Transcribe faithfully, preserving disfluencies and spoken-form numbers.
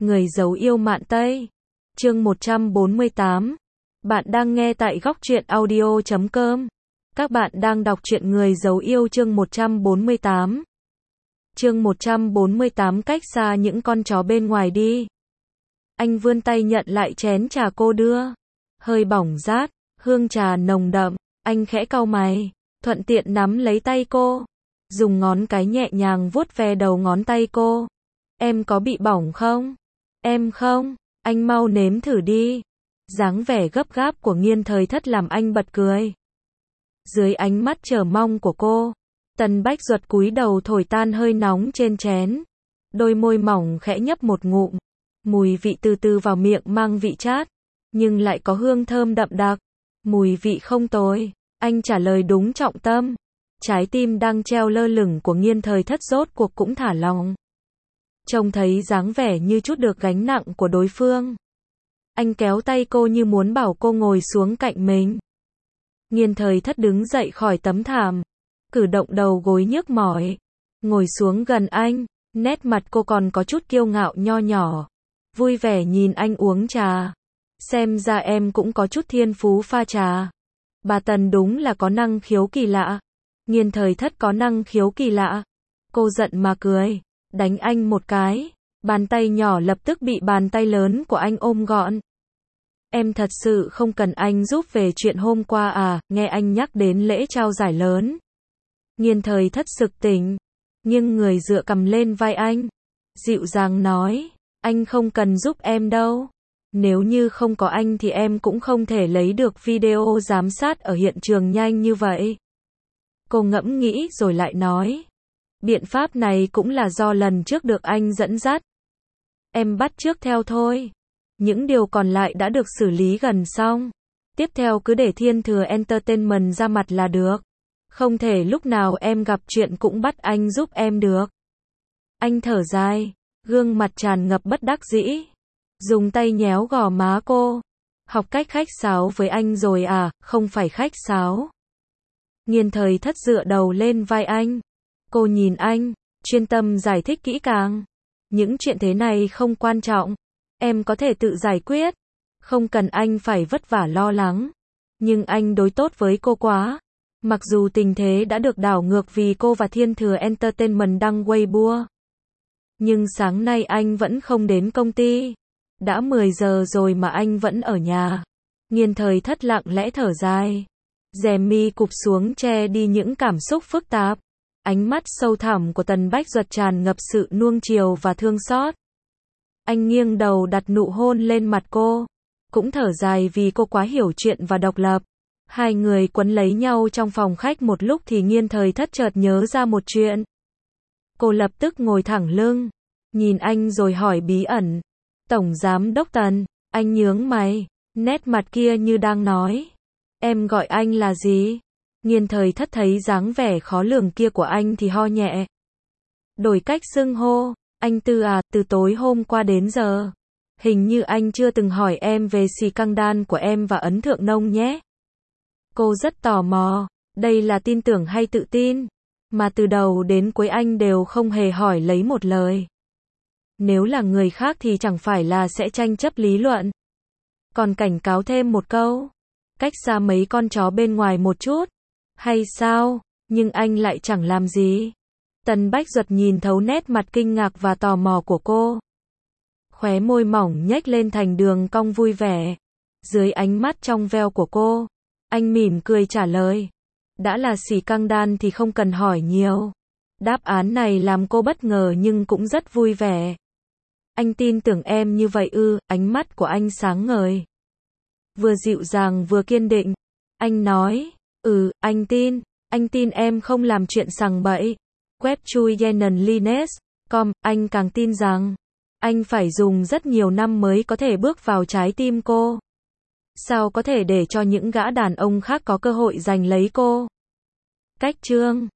Người giấu yêu Mạn Tây. Chương một trăm bốn mươi tám. Bạn đang nghe tại góc truyện audio chấm com. Các bạn đang đọc truyện Người giấu yêu chương một trăm bốn mươi tám. Chương một trăm bốn mươi tám cách xa những con chó bên ngoài đi. Anh vươn tay nhận lại chén trà cô đưa. Hơi bỏng rát, hương trà nồng đậm, anh khẽ cau mày, thuận tiện nắm lấy tay cô. Dùng ngón cái nhẹ nhàng vuốt ve đầu ngón tay cô. Em có bị bỏng không? Em không, anh mau nếm thử đi. Dáng vẻ gấp gáp của Nghiên Thời Thất làm anh bật cười. Dưới ánh mắt chờ mong của cô, Tần Bách Duật cúi đầu thổi tan hơi nóng trên chén. Đôi môi mỏng khẽ nhấp một ngụm. Mùi vị từ từ vào miệng mang vị chát, nhưng lại có hương thơm đậm đặc. Mùi vị không tồi, anh trả lời đúng trọng tâm. Trái tim đang treo lơ lửng của Nghiên Thời Thất rốt cuộc cũng thả lỏng. Trông thấy dáng vẻ như chút được gánh nặng của đối phương, anh kéo tay cô như muốn bảo cô ngồi xuống cạnh mình. Nghiên Thời Thất đứng dậy khỏi tấm thảm, cử động đầu gối nhức mỏi, ngồi xuống gần anh, nét mặt cô còn có chút kiêu ngạo nho nhỏ, vui vẻ nhìn anh uống trà. Xem ra em cũng có chút thiên phú pha trà. Bà Tần đúng là có năng khiếu kỳ lạ. Nghiên Thời Thất có năng khiếu kỳ lạ. Cô giận mà cười, đánh anh một cái. Bàn tay nhỏ lập tức bị bàn tay lớn của anh ôm gọn. Em thật sự không cần anh giúp về chuyện hôm qua à, nghe anh nhắc đến lễ trao giải lớn. Nghiên Thời Thất sực tỉnh, nghiêng người dựa cằm lên vai anh, dịu dàng nói, anh không cần giúp em đâu. Nếu như không có anh thì em cũng không thể lấy được video giám sát ở hiện trường nhanh như vậy. Cô ngẫm nghĩ rồi lại nói, biện pháp này cũng là do lần trước được anh dẫn dắt. Em bắt chước theo thôi. Những điều còn lại đã được xử lý gần xong. Tiếp theo cứ để Thiên Thừa Entertainment ra mặt là được. Không thể lúc nào em gặp chuyện cũng bắt anh giúp em được. Anh thở dài, gương mặt tràn ngập bất đắc dĩ. Dùng tay nhéo gò má cô. Học cách khách sáo với anh rồi à, không phải khách sáo. Nghiên Thời Thất dựa đầu lên vai anh. Cô nhìn anh, chuyên tâm giải thích kỹ càng. Những chuyện thế này không quan trọng. Em có thể tự giải quyết. Không cần anh phải vất vả lo lắng. Nhưng anh đối tốt với cô quá. Mặc dù tình thế đã được đảo ngược vì cô và Thiên Thừa Entertainment đăng Weibo. Nhưng sáng nay anh vẫn không đến công ty. Đã mười giờ rồi mà anh vẫn ở nhà. Nghiên Thời Thất lặng lẽ thở dài. Rèm mi cụp xuống che đi những cảm xúc phức tạp. Ánh mắt sâu thẳm của Tần Bách Duật tràn ngập sự nuông chiều và thương xót. Anh nghiêng đầu đặt nụ hôn lên mặt cô. Cũng thở dài vì cô quá hiểu chuyện và độc lập. Hai người quấn lấy nhau trong phòng khách một lúc thì Nghiên Thời Thất chợt nhớ ra một chuyện. Cô lập tức ngồi thẳng lưng, nhìn anh rồi hỏi bí ẩn. Tổng Giám Đốc Tần. Anh nhướng mày, nét mặt kia như đang nói, em gọi anh là gì? Nghiên Thời Thất thấy dáng vẻ khó lường kia của anh thì ho nhẹ. Đổi cách xưng hô, anh Tư à, từ tối hôm qua đến giờ. Hình như anh chưa từng hỏi em về scandal của em và Ấn Thượng Nông nhé. Cô rất tò mò, đây là tin tưởng hay tự tin? Mà từ đầu đến cuối anh đều không hề hỏi lấy một lời. Nếu là người khác thì chẳng phải là sẽ tranh chấp lý luận. Còn cảnh cáo thêm một câu, cách xa mấy con chó bên ngoài một chút. Hay sao? Nhưng anh lại chẳng làm gì. Tần Bách Duật nhìn thấu nét mặt kinh ngạc và tò mò của cô. Khóe môi mỏng nhếch lên thành đường cong vui vẻ. Dưới ánh mắt trong veo của cô, anh mỉm cười trả lời. Đã là scandal thì không cần hỏi nhiều. Đáp án này làm cô bất ngờ nhưng cũng rất vui vẻ. Anh tin tưởng em như vậy ư? Ánh mắt của anh sáng ngời. Vừa dịu dàng vừa kiên định. Anh nói, ừ, anh tin. Anh tin em không làm chuyện sằng bậy. Web chui Yenan Lines chấm com, anh càng tin rằng anh phải dùng rất nhiều năm mới có thể bước vào trái tim cô. Sao có thể để cho những gã đàn ông khác có cơ hội giành lấy cô? Cách chương